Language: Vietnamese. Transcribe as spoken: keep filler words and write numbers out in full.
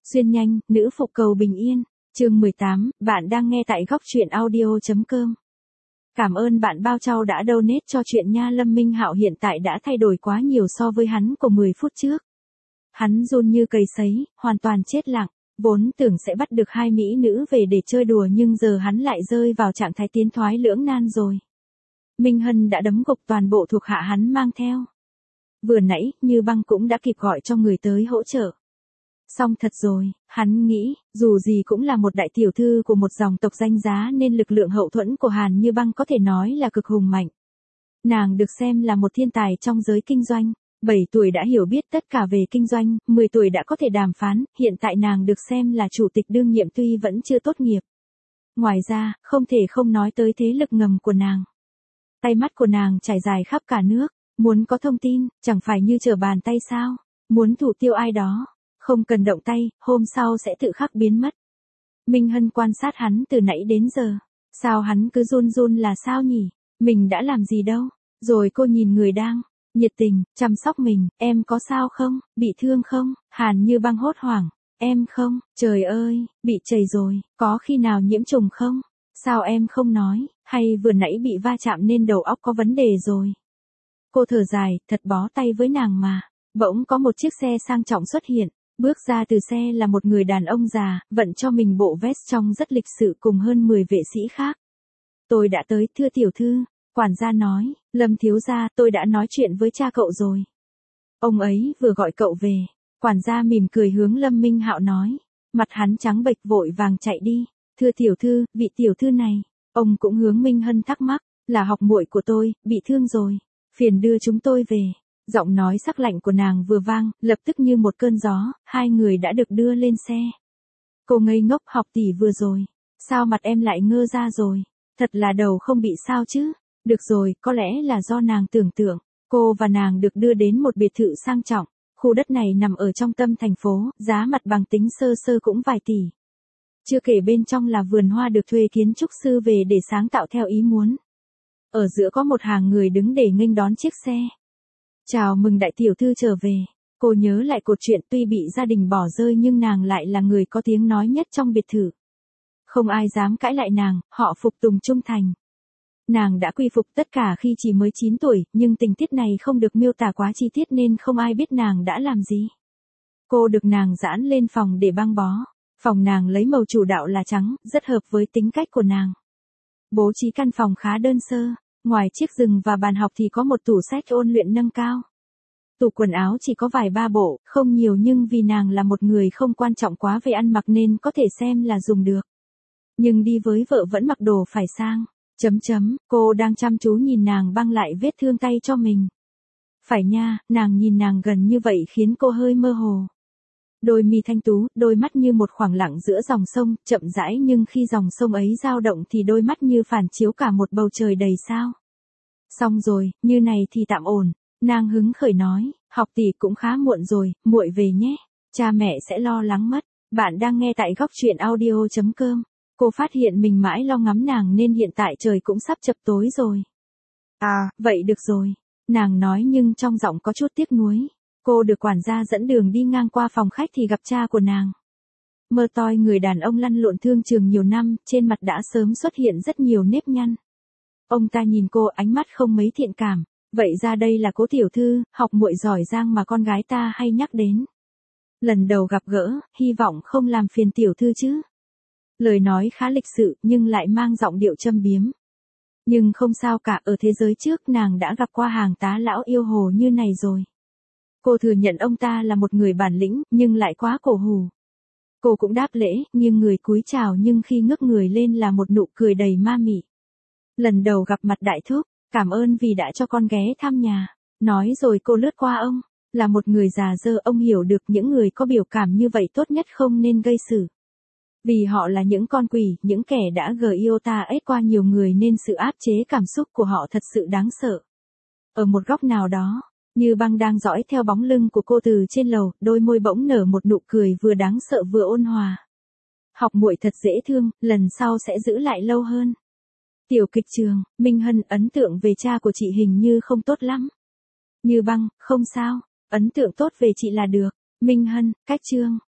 Xuyên nhanh, nữ phục cầu bình yên. Chương mười tám, bạn đang nghe tại góc truyện audio.com. Cảm ơn bạn bao trao đã donate cho chuyện nha. Lâm Minh Hạo hiện tại đã thay đổi quá nhiều so với hắn của mười phút trước. Hắn run như cầy sấy, hoàn toàn chết lặng, vốn tưởng sẽ bắt được hai mỹ nữ về để chơi đùa nhưng giờ hắn lại rơi vào trạng thái tiến thoái lưỡng nan rồi. Minh Hân đã đấm gục toàn bộ thuộc hạ hắn mang theo. Vừa nãy, Như Băng cũng đã kịp gọi cho người tới hỗ trợ. Xong thật rồi, hắn nghĩ, dù gì cũng là một đại tiểu thư của một dòng tộc danh giá nên lực lượng hậu thuẫn của Hàn Như Băng có thể nói là cực hùng mạnh. Nàng được xem là một thiên tài trong giới kinh doanh, bảy tuổi đã hiểu biết tất cả về kinh doanh, mười tuổi đã có thể đàm phán, hiện tại nàng được xem là chủ tịch đương nhiệm tuy vẫn chưa tốt nghiệp. Ngoài ra, không thể không nói tới thế lực ngầm của nàng. Tay mắt của nàng trải dài khắp cả nước, muốn có thông tin, chẳng phải như trở bàn tay sao, muốn thủ tiêu ai đó. Không cần động tay, hôm sau sẽ tự khắc biến mất. Minh Hân quan sát hắn từ nãy đến giờ. Sao hắn cứ run run là sao nhỉ? Mình đã làm gì đâu? Rồi cô nhìn người đang nhiệt tình, chăm sóc mình. Em có sao không? Bị thương không? Hàn Như Băng hốt hoảng. Em không? Trời ơi, bị trầy rồi. Có khi nào nhiễm trùng không? Sao em không nói? Hay vừa nãy bị va chạm nên đầu óc có vấn đề rồi? Cô thở dài, thật bó tay với nàng mà. Bỗng có một chiếc xe sang trọng xuất hiện. Bước ra từ xe là một người đàn ông già, vận cho mình bộ vest trông rất lịch sự cùng hơn mười vệ sĩ khác. Tôi đã tới, thưa tiểu thư, quản gia nói, Lâm thiếu gia, tôi đã nói chuyện với cha cậu rồi. Ông ấy vừa gọi cậu về, quản gia mỉm cười hướng Lâm Minh Hạo nói, mặt hắn trắng bệch vội vàng chạy đi, thưa tiểu thư, vị tiểu thư này, ông cũng hướng Minh Hân thắc mắc, là học muội của tôi, bị thương rồi, phiền đưa chúng tôi về. Giọng nói sắc lạnh của nàng vừa vang, lập tức như một cơn gió, hai người đã được đưa lên xe. Cô ngây ngốc, học tỷ vừa rồi. Sao mặt em lại ngơ ra rồi? Thật là đầu không bị sao chứ? Được rồi, có lẽ là do nàng tưởng tượng. Cô và nàng được đưa đến một biệt thự sang trọng. Khu đất này nằm ở trong tâm thành phố, giá mặt bằng tính sơ sơ cũng vài tỷ. Chưa kể bên trong là vườn hoa được thuê kiến trúc sư về để sáng tạo theo ý muốn. Ở giữa có một hàng người đứng để nghênh đón chiếc xe. Chào mừng đại tiểu thư trở về. Cô nhớ lại cột truyện, tuy bị gia đình bỏ rơi nhưng nàng lại là người có tiếng nói nhất trong biệt thự. Không ai dám cãi lại nàng, họ phục tùng trung thành. Nàng đã quy phục tất cả khi chỉ mới chín tuổi, nhưng tình tiết này không được miêu tả quá chi tiết nên không ai biết nàng đã làm gì. Cô được nàng giãn lên phòng để băng bó. Phòng nàng lấy màu chủ đạo là trắng, rất hợp với tính cách của nàng. Bố trí căn phòng khá đơn sơ. Ngoài chiếc giường và bàn học thì có một tủ sách ôn luyện nâng cao. Tủ quần áo chỉ có vài ba bộ, không nhiều nhưng vì nàng là một người không quan trọng quá về ăn mặc nên có thể xem là dùng được. Nhưng đi với vợ vẫn mặc đồ phải sang. Chấm chấm, cô đang chăm chú nhìn nàng băng lại vết thương tay cho mình. Phải nha, nàng nhìn nàng gần như vậy khiến cô hơi mơ hồ. Đôi mi thanh tú, đôi mắt như một khoảng lặng giữa dòng sông, chậm rãi nhưng khi dòng sông ấy dao động thì đôi mắt như phản chiếu cả một bầu trời đầy sao. Xong rồi, như này thì tạm ổn, nàng hứng khởi nói, học tỷ cũng khá muộn rồi, muội về nhé, cha mẹ sẽ lo lắng mất. Bạn đang nghe tại góc truyện audio.com. Cô phát hiện mình mãi lo ngắm nàng nên hiện tại trời cũng sắp chập tối rồi. À, vậy được rồi, nàng nói nhưng trong giọng có chút tiếc nuối. Cô được quản gia dẫn đường đi ngang qua phòng khách thì gặp cha của nàng. Mơ toi người đàn ông lăn lộn thương trường nhiều năm, trên mặt đã sớm xuất hiện rất nhiều nếp nhăn. Ông ta nhìn cô ánh mắt không mấy thiện cảm, vậy ra đây là Cố tiểu thư, học muội giỏi giang mà con gái ta hay nhắc đến. Lần đầu gặp gỡ, hy vọng không làm phiền tiểu thư chứ. Lời nói khá lịch sự nhưng lại mang giọng điệu châm biếm. Nhưng không sao cả, ở thế giới trước nàng đã gặp qua hàng tá lão yêu hồ như này rồi. Cô thừa nhận ông ta là một người bản lĩnh, nhưng lại quá cổ hủ. Cô cũng đáp lễ, nghiêng người cúi chào nhưng khi ngước người lên là một nụ cười đầy ma mị. Lần đầu gặp mặt đại thúc, cảm ơn vì đã cho con ghé thăm nhà. Nói rồi cô lướt qua ông, là một người già dơ, ông hiểu được những người có biểu cảm như vậy tốt nhất không nên gây sự. Vì họ là những con quỷ, những kẻ đã giota ết qua nhiều người nên sự áp chế cảm xúc của họ thật sự đáng sợ. Ở một góc nào đó, Như Băng đang dõi theo bóng lưng của cô từ trên lầu, đôi môi bỗng nở một nụ cười vừa đáng sợ vừa ôn hòa. Học muội thật dễ thương, lần sau sẽ giữ lại lâu hơn. Tiểu kịch trường, Minh Hân, ấn tượng về cha của chị hình như không tốt lắm. Như Băng, không sao, ấn tượng tốt về chị là được. Minh Hân, cách chương.